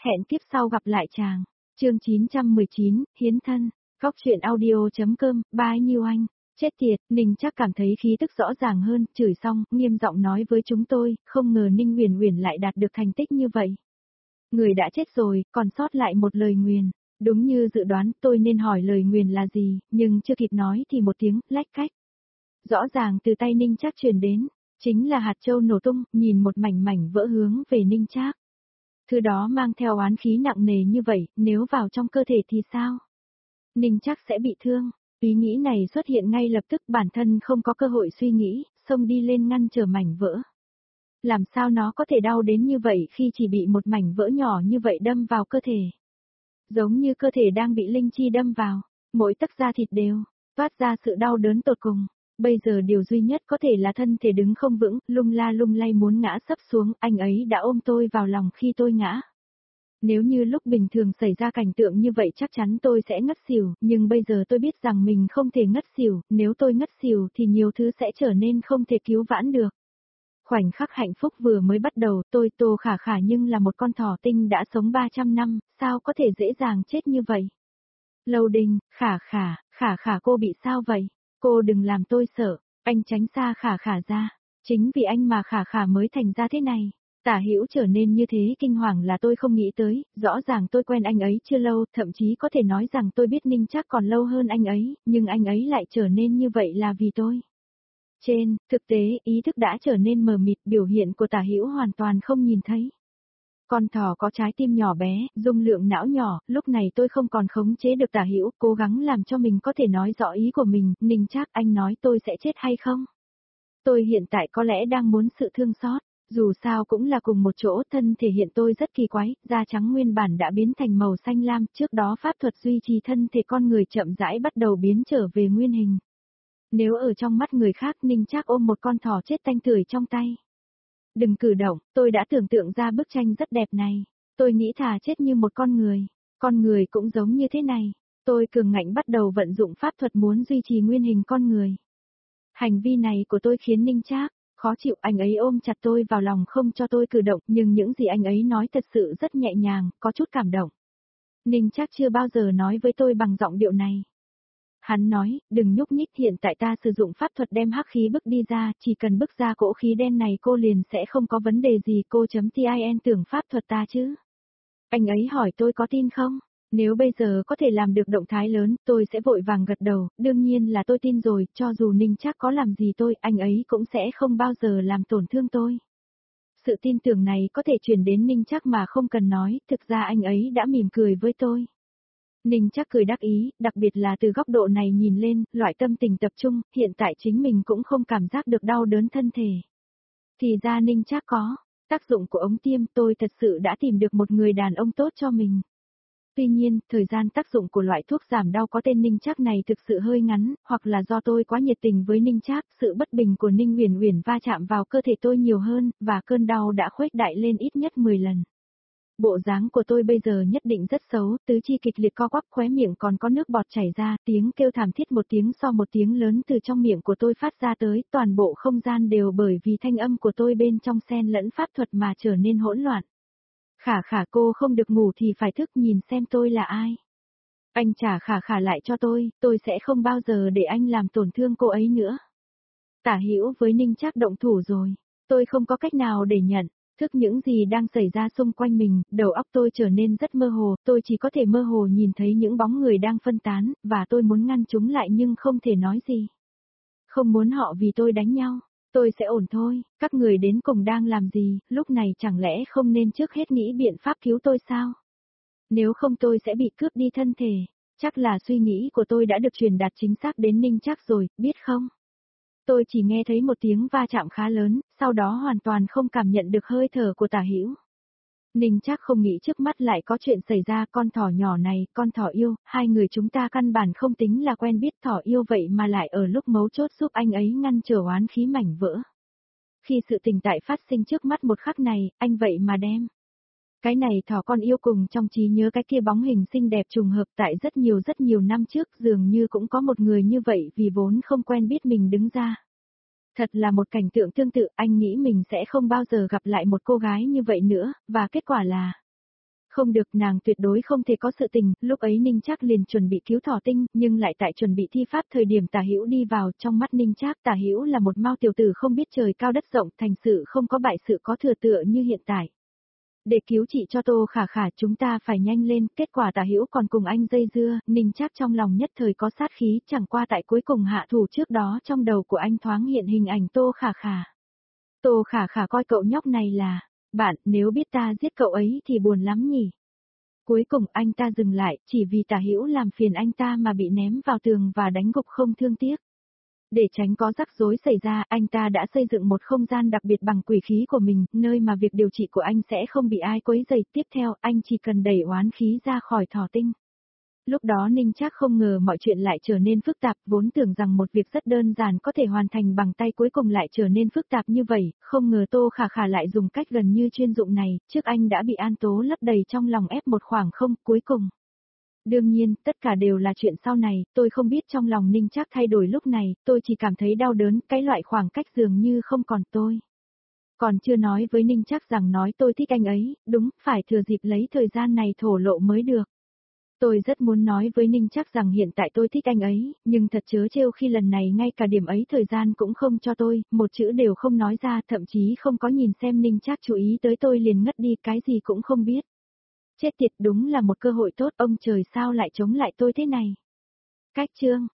Hẹn kiếp sau gặp lại chàng. Chương 919, Hiến thân. Góc truyện audio.com, bye Nhiêu Anh. Chết tiệt, Ninh chắc cảm thấy khí tức rõ ràng hơn, chửi xong, nghiêm giọng nói với chúng tôi, không ngờ Ninh Uyển Uyển lại đạt được thành tích như vậy. Người đã chết rồi, còn sót lại một lời nguyền. Đúng như dự đoán, tôi nên hỏi lời nguyền là gì, nhưng chưa kịp nói thì một tiếng, lách cách. Rõ ràng từ tay Ninh Trác truyền đến, chính là hạt châu nổ tung, nhìn một mảnh mảnh vỡ hướng về Ninh Trác. Thứ đó mang theo oán khí nặng nề như vậy, nếu vào trong cơ thể thì sao? Ninh Trác sẽ bị thương. Ý nghĩ này xuất hiện ngay lập tức, bản thân không có cơ hội suy nghĩ, xông đi lên ngăn trở mảnh vỡ. Làm sao nó có thể đau đến như vậy khi chỉ bị một mảnh vỡ nhỏ như vậy đâm vào cơ thể? Giống như cơ thể đang bị linh chi đâm vào, mỗi tấc da thịt đều toát ra sự đau đớn tột cùng. Bây giờ điều duy nhất có thể là thân thể đứng không vững, lung la lung lay muốn ngã sấp xuống, anh ấy đã ôm tôi vào lòng khi tôi ngã. Nếu như lúc bình thường xảy ra cảnh tượng như vậy chắc chắn tôi sẽ ngất xỉu, nhưng bây giờ tôi biết rằng mình không thể ngất xỉu, nếu tôi ngất xỉu thì nhiều thứ sẽ trở nên không thể cứu vãn được. Khoảnh khắc hạnh phúc vừa mới bắt đầu, tôi Tô Khả Khả nhưng là một con thỏ tinh đã sống 300 năm, sao có thể dễ dàng chết như vậy? Lâu Đình, Khả Khả cô bị sao vậy? Cô đừng làm tôi sợ, anh tránh xa Khả Khả ra. Chính vì anh mà Khả Khả mới thành ra thế này. Tả Hữu trở nên như thế kinh hoàng là tôi không nghĩ tới, rõ ràng tôi quen anh ấy chưa lâu, thậm chí có thể nói rằng tôi biết Ninh Trác còn lâu hơn anh ấy, nhưng anh ấy lại trở nên như vậy là vì tôi. Trên, thực tế, ý thức đã trở nên mờ mịt, biểu hiện của Tả Hữu hoàn toàn không nhìn thấy. Con thỏ có trái tim nhỏ bé, dung lượng não nhỏ, lúc này tôi không còn khống chế được Tả Hữu, cố gắng làm cho mình có thể nói rõ ý của mình, Ninh Trác anh nói tôi sẽ chết hay không? Tôi hiện tại có lẽ đang muốn sự thương xót, dù sao cũng là cùng một chỗ, thân thể hiện tôi rất kỳ quái, da trắng nguyên bản đã biến thành màu xanh lam, trước đó pháp thuật duy trì thân thể con người chậm rãi bắt đầu biến trở về nguyên hình. Nếu ở trong mắt người khác Ninh Trác ôm một con thỏ chết tanh tưởi trong tay. Đừng cử động, tôi đã tưởng tượng ra bức tranh rất đẹp này. Tôi nghĩ thà chết như một con người cũng giống như thế này. Tôi cường ngạnh bắt đầu vận dụng pháp thuật muốn duy trì nguyên hình con người. Hành vi này của tôi khiến Ninh Trác khó chịu, anh ấy ôm chặt tôi vào lòng không cho tôi cử động, nhưng những gì anh ấy nói thật sự rất nhẹ nhàng, có chút cảm động. Ninh Trác chưa bao giờ nói với tôi bằng giọng điệu này. Hắn nói, đừng nhúc nhích, hiện tại ta sử dụng pháp thuật đem hắc khí bức đi ra, chỉ cần bức ra cỗ khí đen này cô liền sẽ không có vấn đề gì, cô.tin tưởng pháp thuật ta chứ? Anh ấy hỏi tôi có tin không? Nếu bây giờ có thể làm được động thái lớn, tôi sẽ vội vàng gật đầu, đương nhiên là tôi tin rồi, cho dù Ninh Trác có làm gì tôi, anh ấy cũng sẽ không bao giờ làm tổn thương tôi. Sự tin tưởng này có thể truyền đến Ninh Trác mà không cần nói, thực ra anh ấy đã mỉm cười với tôi. Ninh Trác cười đắc ý, đặc biệt là từ góc độ này nhìn lên, loại tâm tình tập trung, hiện tại chính mình cũng không cảm giác được đau đớn thân thể. Thì ra Ninh Trác có tác dụng của ống tiêm, tôi thật sự đã tìm được một người đàn ông tốt cho mình. Tuy nhiên, thời gian tác dụng của loại thuốc giảm đau có tên Ninh Trác này thực sự hơi ngắn, hoặc là do tôi quá nhiệt tình với Ninh Trác, sự bất bình của Ninh Uyển Uyển va chạm vào cơ thể tôi nhiều hơn, và cơn đau đã khuếch đại lên ít nhất 10 lần. Bộ dáng của tôi bây giờ nhất định rất xấu, tứ chi kịch liệt co quắp, khóe miệng còn có nước bọt chảy ra, tiếng kêu thảm thiết một tiếng so một tiếng lớn từ trong miệng của tôi phát ra tới, toàn bộ không gian đều bởi vì thanh âm của tôi bên trong xen lẫn pháp thuật mà trở nên hỗn loạn. Khả cô không được ngủ thì phải thức, nhìn xem tôi là ai. Anh trả Khả lại cho tôi sẽ không bao giờ để anh làm tổn thương cô ấy nữa. Tả Hữu với Ninh Trác động thủ rồi, tôi không có cách nào để nhận thức những gì đang xảy ra xung quanh mình, đầu óc tôi trở nên rất mơ hồ, tôi chỉ có thể mơ hồ nhìn thấy những bóng người đang phân tán, và tôi muốn ngăn chúng lại nhưng không thể nói gì. Không muốn họ vì tôi đánh nhau, tôi sẽ ổn thôi, các người đến cùng đang làm gì, lúc này chẳng lẽ không nên trước hết nghĩ biện pháp cứu tôi sao? Nếu không tôi sẽ bị cướp đi thân thể, chắc là suy nghĩ của tôi đã được truyền đạt chính xác đến Ninh Trác rồi, biết không? Tôi chỉ nghe thấy một tiếng va chạm khá lớn, sau đó hoàn toàn không cảm nhận được hơi thở của Tả Hữu. Ninh Trác không nghĩ trước mắt lại có chuyện xảy ra, con thỏ nhỏ này, con thỏ yêu, hai người chúng ta căn bản không tính là quen biết, thỏ yêu vậy mà lại ở lúc mấu chốt giúp anh ấy ngăn trở oán khí mảnh vỡ. Khi sự tình tại phát sinh trước mắt một khắc này, anh vậy mà đem cái này thỏ con yêu cùng trong trí nhớ cái kia bóng hình xinh đẹp trùng hợp tại rất nhiều năm trước, dường như cũng có một người như vậy vì vốn không quen biết mình đứng ra. Thật là một cảnh tượng tương tự, anh nghĩ mình sẽ không bao giờ gặp lại một cô gái như vậy nữa, và kết quả là Không được, nàng tuyệt đối không thể có sự tình, lúc ấy Ninh Trác liền chuẩn bị cứu Thỏ Tinh, nhưng lại tại chuẩn bị thi pháp thời điểm Tả Hữu đi vào, trong mắt Ninh Trác Tả Hữu là một mao tiểu tử không biết trời cao đất rộng, thành sự không có bại sự có thừa tựa như hiện tại. Để cứu chị cho Tô Khả Khả chúng ta phải nhanh lên, kết quả Tả Hữu còn cùng anh dây dưa, Ninh Trác trong lòng nhất thời có sát khí, chẳng qua tại cuối cùng hạ thủ trước đó trong đầu của anh thoáng hiện hình ảnh Tô Khả Khả. Tô Khả Khả coi cậu nhóc này là, bạn, nếu biết ta giết cậu ấy thì buồn lắm nhỉ. Cuối cùng anh ta dừng lại, chỉ vì Tả Hữu làm phiền anh ta mà bị ném vào tường và đánh gục không thương tiếc. Để tránh có rắc rối xảy ra, anh ta đã xây dựng một không gian đặc biệt bằng quỷ khí của mình, nơi mà việc điều trị của anh sẽ không bị ai quấy rầy. Tiếp theo, anh chỉ cần đẩy oán khí ra khỏi Thỏ Tinh. Lúc đó Ninh Trác không ngờ mọi chuyện lại trở nên phức tạp, vốn tưởng rằng một việc rất đơn giản có thể hoàn thành bằng tay cuối cùng lại trở nên phức tạp như vậy, không ngờ Tô Khả Khả lại dùng cách gần như chuyên dụng này, trước anh đã bị An Tố lấp đầy trong lòng ép một khoảng không, cuối cùng. Đương nhiên, tất cả đều là chuyện sau này, tôi không biết trong lòng Ninh Trác thay đổi lúc này, tôi chỉ cảm thấy đau đớn, cái loại khoảng cách dường như không còn tôi. Còn chưa nói với Ninh Trác rằng nói tôi thích anh ấy, đúng, phải thừa dịp lấy thời gian này thổ lộ mới được. Tôi rất muốn nói với Ninh Trác rằng hiện tại tôi thích anh ấy, nhưng thật trớ trêu khi lần này ngay cả điểm ấy thời gian cũng không cho tôi, một chữ đều không nói ra, thậm chí không có nhìn xem Ninh Trác chú ý tới tôi liền ngất đi, cái gì cũng không biết. Chết tiệt, đúng là một cơ hội tốt, ông trời sao lại chống lại tôi thế này. Cách chương